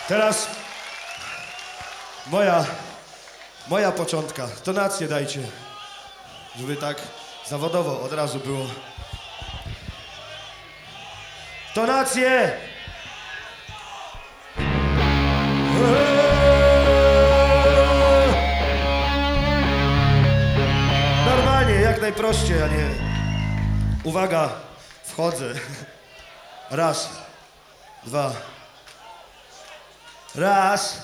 Teraz moja początka. Tonację dajcie, żeby tak zawodowo od razu było. Tonację! Normalnie, jak najprościej, a nie... Uwaga, wchodzę. Raz, dwa. Raz.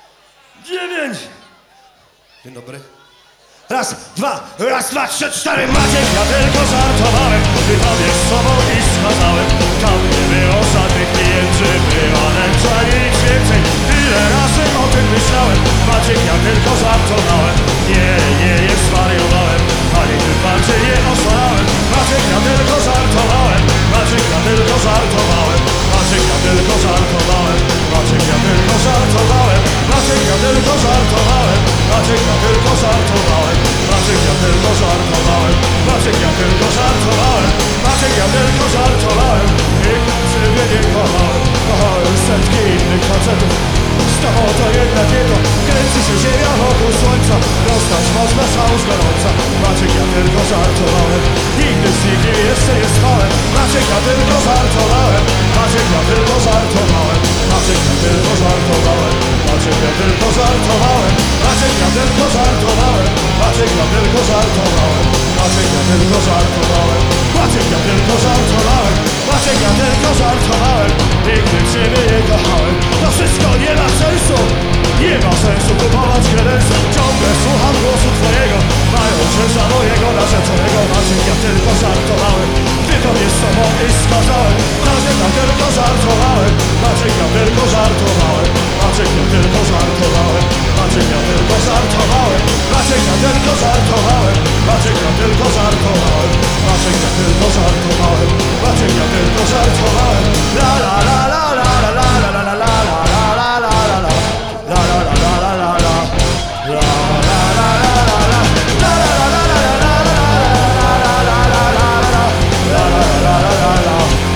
9. Dzień dobry. Raz, dwa, trzy, cztery. Maciek, ja tylko żartowałem. Wypadł z sobą i skazałem. Tam nie było żadnych klientów. Była nędza i nic więcej. Tyle razy o tym myślałem. Maciek, ja tylko żartowałem. Nie zwariowałem. Ani tym bardziej nie oszalałem. Maciek, ja tylko żartowałem. Maciek, ja tylko żartowałem. Maciek, ja tylko żartowałem. Maciek, ja tylko żartowałem. Maciek, ja tylko żartowałem. Maciek, ja tylko żartowałem. Maciek, ja tylko żartowałem. Maciek, ja tylko żartowałem. Maciek, ja tylko żartowałem. Nikt ciebie nie kochałem. Kochałem setki innych facetów. Z tobą to jednak jedno. Kręci się ziemia wokół słońca. Dostać można szał z gorąca. Maciek, ja tylko żartowałem. Nigdy z nimi jeszcze nie spałem. Maciek, ja tylko żartowałem. Maciek, ja tylko żartowałem. Maciek, ja tylko żartowałem. Maciek, ja tylko żartowałem. Maciek, ja tylko żartowałem. Maciek, ja tylko żartowałem. Maciek, ja tylko żartowałem. Maciek, ja tylko żartowałem. Maciek, ja tylko żartowałem. Nigdy ciebie nie kochałem. To wszystko nie ma sensu. Nie ma sensu kupować kredensu. Ciągle słucham głosu twojego. Mając się za mojego narzeczonego. Maciek, ja tylko żartowałem. Gdy to mnie z tobą i skazałem. Maciek, ja tylko żartowałem. Maciek, ja tylko żartowałem. Maciek, ja tylko żartowałem. Maciek, ja tylko żartowałem. Maciek, ja tylko żartowałem. Maciek, ja tylko żartowałem. Maciek, ja tylko żartowałem. Maciek, ja tylko żartowałem. La la la la la la la la la la la la la la. La la la la la la la. La la la la la la. La la la la la la la. La la la la la la. La la la la la la.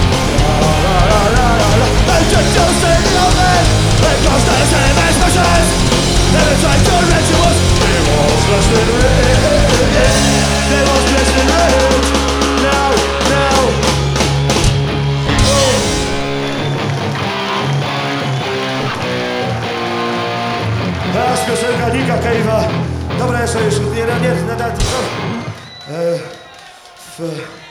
La la la la la. Będzie wciąż sygnalny. Because there's a best process. Never tried to let you was. It was just a It was just a Now, now. Teraz piosenka Nicka Cave'a. Dobra, ja sobie już nie co?